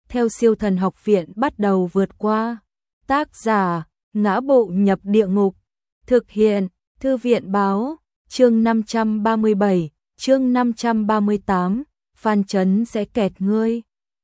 theo Siêu Thần Học Viện bắt đầu vượt qua. Tác giả: Ngã Bộ Nhập Địa Ngục. Thực hiện: Thư viện báo. Chương 537, chương 538, Phan Chấn sẽ kẹt ngươi.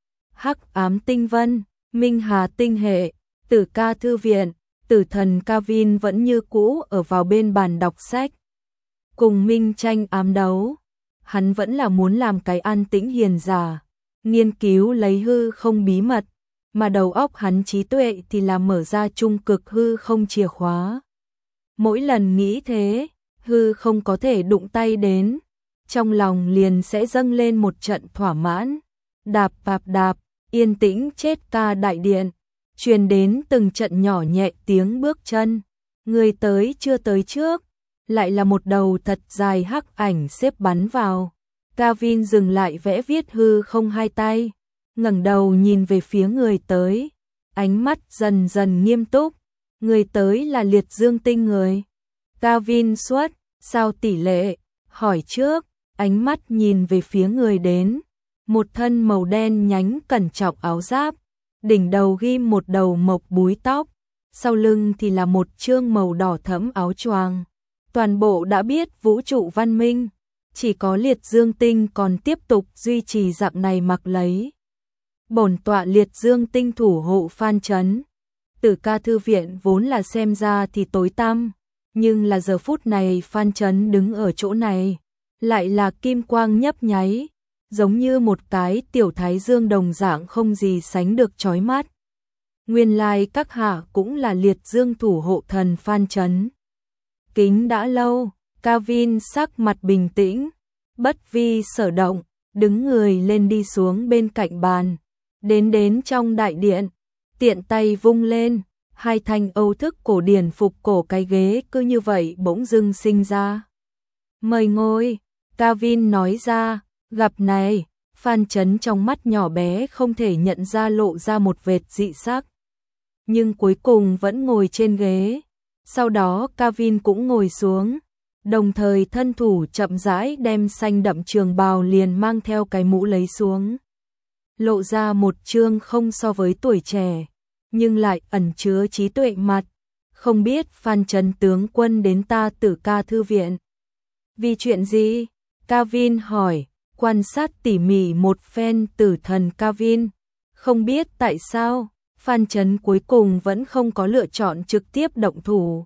Hắc Ám Tinh Vân, Minh Hà Tinh Hệ, Tử Ca Thư Viện. Tử thần Kavin vẫn như cũ ở vào bên bàn đọc sách, cùng Minh Tranh ám đấu. Hắn vẫn là muốn làm cái an tĩnh hiền giả, nghiên cứu lấy hư không bí mật, mà đầu óc hắn trí tuệ thì là mở ra trung cực hư không chìa khóa. Mỗi lần nghĩ thế, hư không có thể đụng tay đến, trong lòng liền sẽ dâng lên một trận thỏa mãn. Đạp đạp đạp, yên tĩnh chết ca đại điện, truyền đến từng trận nhỏ nhẹ tiếng bước chân. Người tới chưa tới trước, lại là một đầu thật dài hắc ảnh xếp bắn vào. Kavin dừng lại vẽ viết hư không hai tay, ngẩng đầu nhìn về phía người tới, ánh mắt dần dần nghiêm túc. Người tới là Liệt Dương Tinh người. Kavin suất, sao tỷ lệ, hỏi trước, ánh mắt nhìn về phía người đến. Một thân màu đen nhánh cẩn trọng áo giáp, đỉnh đầu ghim một đầu mộc búi tóc, sau lưng thì là một chương màu đỏ thẫm áo choàng. Toàn bộ đã biết vũ trụ văn minh, chỉ có Liệt Dương Tinh còn tiếp tục duy trì dạng này mặc lấy. Bổn tọa Liệt Dương Tinh thủ hộ Phan Chấn. Tử Ca Thư Viện vốn là xem ra thì tối tăm, nhưng là giờ phút này Phan Chấn đứng ở chỗ này, lại là kim quang nhấp nháy, giống như một cái tiểu thái dương đồng dạng không gì sánh được chói mắt. Nguyên lai các hạ cũng là Liệt Dương thủ hộ thần Phan Chấn. Kính đã lâu, Kavin sắc mặt bình tĩnh, bất vi sở động, đứng người lên đi xuống bên cạnh bàn, đến trong đại điện, tiện tay vung lên, hai thanh Âu thức cổ điển phục cổ cái ghế cứ như vậy bỗng dưng sinh ra. Mời ngồi, Kavin nói ra. Gặp này, Phan Chấn trong mắt nhỏ bé không thể nhận ra lộ ra một vệt dị sắc, nhưng cuối cùng vẫn ngồi trên ghế. Sau đó Kavin cũng ngồi xuống, đồng thời thân thủ chậm rãi đem xanh đậm trường bào liền mang theo cái mũ lấy xuống, lộ ra một trương không so với tuổi trẻ, nhưng lại ẩn chứa trí tuệ mặt. Không biết Phan Chấn tướng quân đến ta Tử Ca Thư Viện vì chuyện gì? Kavin hỏi. Quan sát tỉ mỉ một phen tử thần Kavin, không biết tại sao Phan Chấn cuối cùng vẫn không có lựa chọn trực tiếp động thủ.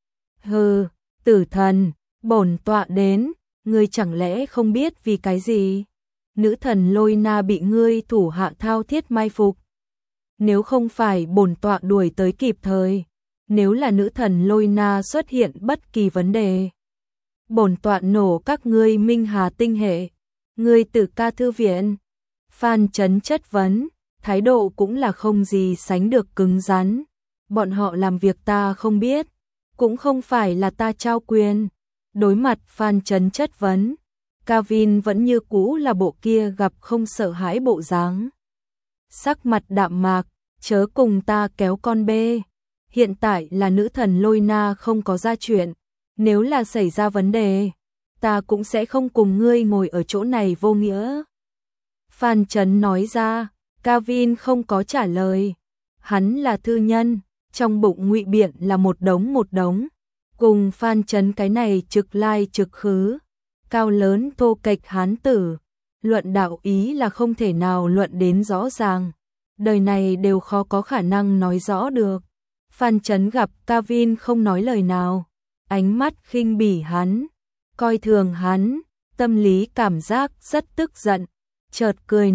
Hừ, tử thần, bổn tọa đến, ngươi chẳng lẽ không biết vì cái gì? Nữ thần Lôi Na bị ngươi thủ hạ thao thiết mai phục. Nếu không phải bổn tọa đuổi tới kịp thời, nếu là nữ thần Lôi Na xuất hiện bất kỳ vấn đề, bổn tọa nổ các ngươi Minh Hà Tinh Hệ. Người Tử Ca Thư Viện. Phan Chấn chất vấn, thái độ cũng là không gì sánh được cứng rắn. Bọn họ làm việc ta không biết, cũng không phải là ta trao quyền. Đối mặt Phan Chấn chất vấn, Kavin vẫn như cũ là bộ kia gặp không sợ hãi bộ dáng. Sắc mặt đạm mạc, chớ cùng ta kéo con bê. Hiện tại là nữ thần Lôi Na không có ra chuyện, nếu là xảy ra vấn đề, ta cũng sẽ không cùng ngươi ngồi ở chỗ này vô nghĩa. Phan Chấn nói ra. Kavin không có trả lời. Hắn là thư nhân, trong bụng ngụy biện là một đống. Cùng Phan Chấn cái này trực lai trực khứ, cao lớn thô kệch hán tử, luận đạo ý là không thể nào luận đến rõ ràng. Đời này đều khó có khả năng nói rõ được. Phan Chấn gặp Kavin không nói lời nào, ánh mắt khinh bỉ hắn, coi thường hắn, tâm lý cảm giác rất tức giận, chợt cười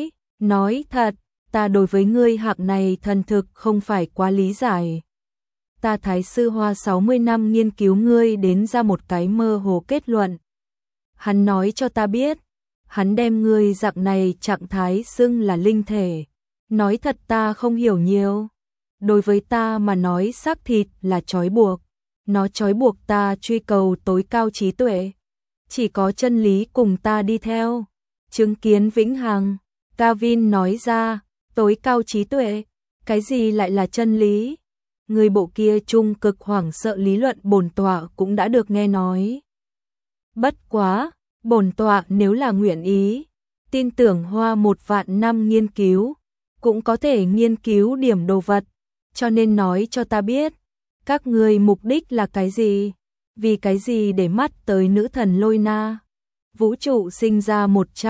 nói thật, ta đối với ngươi hạng này thần thực không phải quá lý giải. Ta Thái Sư Hoa 60 năm nghiên cứu ngươi đến ra một cái mơ hồ kết luận. Hắn nói cho ta biết, hắn đem ngươi dạng này trạng thái xưng là linh thể. Nói thật ta không hiểu nhiều. Đối với ta mà nói xác thịt là trói buộc. Nó trói buộc ta truy cầu tối cao trí tuệ. Chỉ có chân lý cùng ta đi theo. Chứng kiến vĩnh hằng. Kavin nói ra, tối cao trí tuệ. Cái gì lại là chân lý? Người bộ kia trung cực hoảng sợ lý luận bổn tọa cũng đã được nghe nói. Bất quá, bổn tọa nếu là nguyện ý, tin tưởng hoa 1 vạn năm nghiên cứu, cũng có thể nghiên cứu điểm đồ vật, cho nên nói cho ta biết, các ngươi mục đích là cái gì? Vì cái gì để mắt tới nữ thần Lôi Na? Vũ trụ sinh ra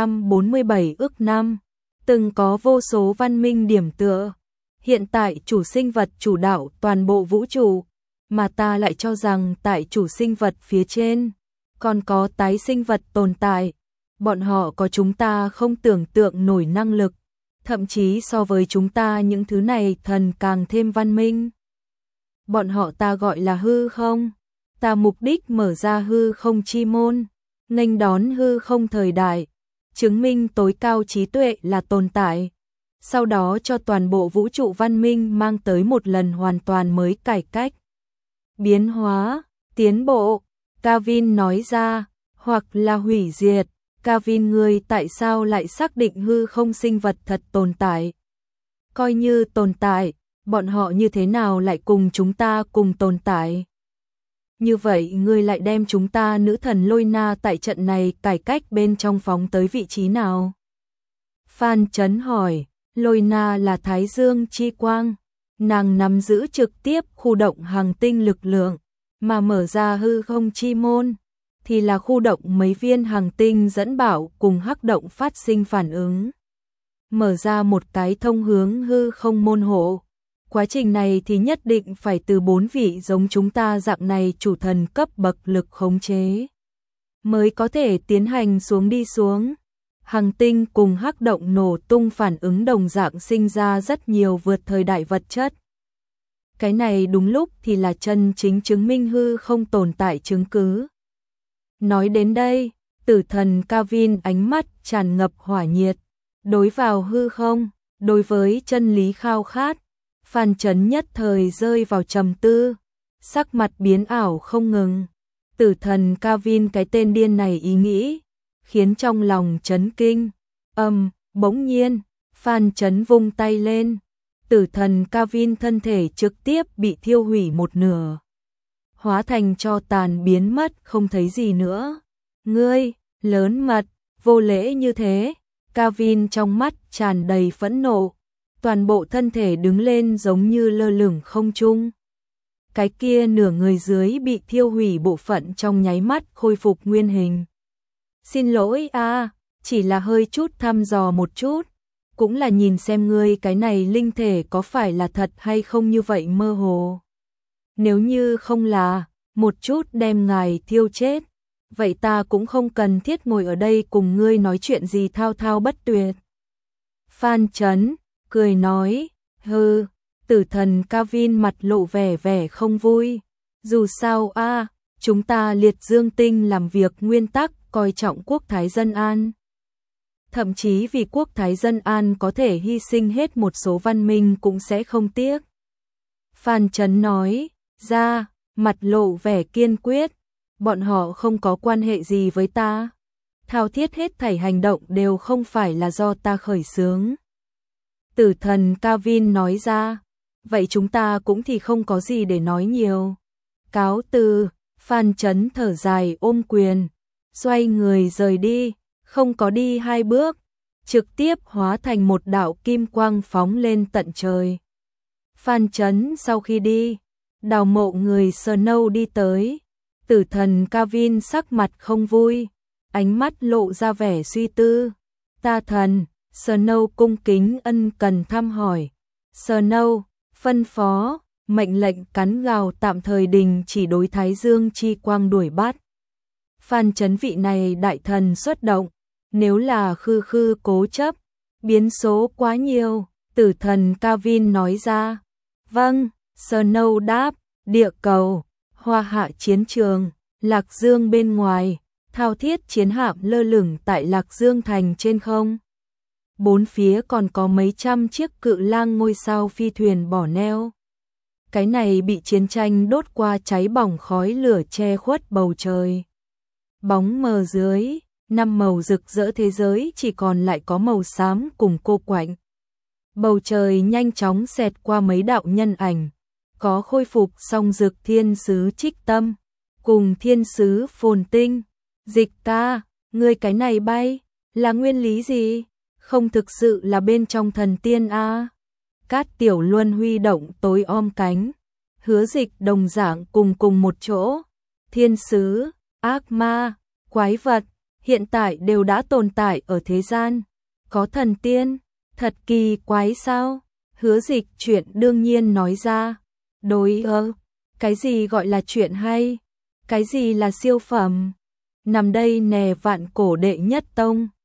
147 ức năm, từng có vô số văn minh điểm tựa. Hiện tại chủ sinh vật chủ đạo toàn bộ vũ trụ, mà ta lại cho rằng tại chủ sinh vật phía trên, còn có tái sinh vật tồn tại. Bọn họ có chúng ta không tưởng tượng nổi năng lực, thậm chí so với chúng ta những thứ này thần càng thêm văn minh. Bọn họ ta gọi là hư không. Ta mục đích mở ra hư không chi môn, nghênh đón hư không thời đại, chứng minh tối cao trí tuệ là tồn tại. Sau đó cho toàn bộ vũ trụ văn minh mang tới một lần hoàn toàn mới cải cách, biến hóa, tiến bộ. Kavin nói ra, hoặc là hủy diệt. Kavin, ngươi tại sao lại xác định hư không sinh vật thật tồn tại? Coi như tồn tại, bọn họ như thế nào lại cùng chúng ta cùng tồn tại? Như vậy ngươi lại đem chúng ta nữ thần Lôi Na tại trận này cải cách bên trong phóng tới vị trí nào? Phan Chấn hỏi. Lôi Na là Thái Dương chi quang, nàng nắm giữ trực tiếp khu động hành tinh lực lượng, mà mở ra hư không chi môn thì là khu động mấy viên hành tinh dẫn bảo cùng hắc động phát sinh phản ứng, mở ra một cái thông hướng hư không môn hộ. Quá trình này thì nhất định phải từ 4 vị giống chúng ta dạng này chủ thần cấp bậc lực khống chế, mới có thể tiến hành xuống đi xuống. Hành tinh cùng hắc động nổ tung phản ứng đồng dạng sinh ra rất nhiều vượt thời đại vật chất. Cái này đúng lúc thì là chân chính chứng minh hư không tồn tại chứng cứ. Nói đến đây, tử thần Kavin ánh mắt tràn ngập hỏa nhiệt, đối vào hư không, đối với chân lý khao khát. Phan Chấn nhất thời rơi vào trầm tư, sắc mặt biến ảo không ngừng. Tử thần Kavin, cái tên điên này ý nghĩ khiến trong lòng chấn kinh. Bỗng nhiên, Phan Chấn vung tay lên, tử thần Kavin thân thể trực tiếp bị thiêu hủy một nửa, hóa thành tro tàn biến mất không thấy gì nữa. Ngươi, lớn mật, vô lễ như thế. Kavin trong mắt tràn đầy phẫn nộ, toàn bộ thân thể đứng lên giống như lơ lửng không trung. Cái kia nửa người dưới bị thiêu hủy bộ phận trong nháy mắt khôi phục nguyên hình. Xin lỗi a, chỉ là hơi chút thăm dò một chút, cũng là nhìn xem ngươi cái này linh thể có phải là thật hay không như vậy mơ hồ. Nếu như không là, một chút đem ngài thiêu chết, vậy ta cũng không cần thiết ngồi ở đây cùng ngươi nói chuyện gì thao thao bất tuyệt. Phan Chấn cười nói, hừ. Tử thần Kavin mặt lộ vẻ không vui. Dù sao chúng ta liệt dương tinh làm việc nguyên tắc coi trọng quốc thái dân an. Thậm chí vì quốc thái dân an có thể hy sinh hết một số văn minh cũng sẽ không tiếc. Phan Chấn nói ra, mặt lộ vẻ kiên quyết. Bọn họ không có quan hệ gì với ta. Thao thiết hết thảy hành động đều không phải là do ta khởi xướng. Tử thần Kavin nói ra. Vậy chúng ta cũng thì không có gì để nói nhiều. Cáo từ. Phan Chấn thở dài ôm quyền, xoay người rời đi, không có đi 2 bước, trực tiếp hóa thành một đạo kim quang phóng lên tận trời. Phan Chấn sau khi đi, đào mộ người Snow đi tới. Tử thần Kavin sắc mặt không vui, ánh mắt lộ ra vẻ suy tư. Ta thần. Snow cung kính ân cần thăm hỏi. Snow phân phó, mệnh lệnh cắn gào tạm thời đình chỉ đối Thái Dương chi quang đuổi bắt. Phan Chấn vị này đại thần xuất động, nếu là khư cố chấp, biến số quá nhiều. Tử thần Kavin nói ra. Vâng. Snow đáp. Địa cầu, Hoa Hạ chiến trường, Lạc Dương bên ngoài, thao thiết chiến hạm lơ lửng tại Lạc Dương thành trên không. 4 phía còn có mấy trăm chiếc cự lang ngôi sao phi thuyền bỏ neo. Cái này bị chiến tranh đốt qua cháy bỏng khói lửa che khuất bầu trời. Bóng mờ dưới, 5 màu rực rỡ thế giới chỉ còn lại có màu xám cùng cô quạnh. Bầu trời nhanh chóng xẹt qua mấy đạo nhân ảnh, có khôi phục song dực thiên sứ Trích Tâm, cùng thiên sứ Phồn Tinh. Dịch ca, ngươi cái này bay, là nguyên lý gì? không thực sự là bên trong thần tiên a. Cát Tiểu Luân huy động tối om cánh, Hứa Dịch đồng dạng cùng một chỗ. Thiên sứ, ác ma, quái vật, hiện tại đều đã tồn tại ở thế gian. Có thần tiên, thật kỳ quái sao? Hứa Dịch chuyện đương nhiên nói ra. Cái gì gọi là chuyện hay? Cái gì là siêu phẩm? Nằm đây nè, vạn cổ đệ nhất tông.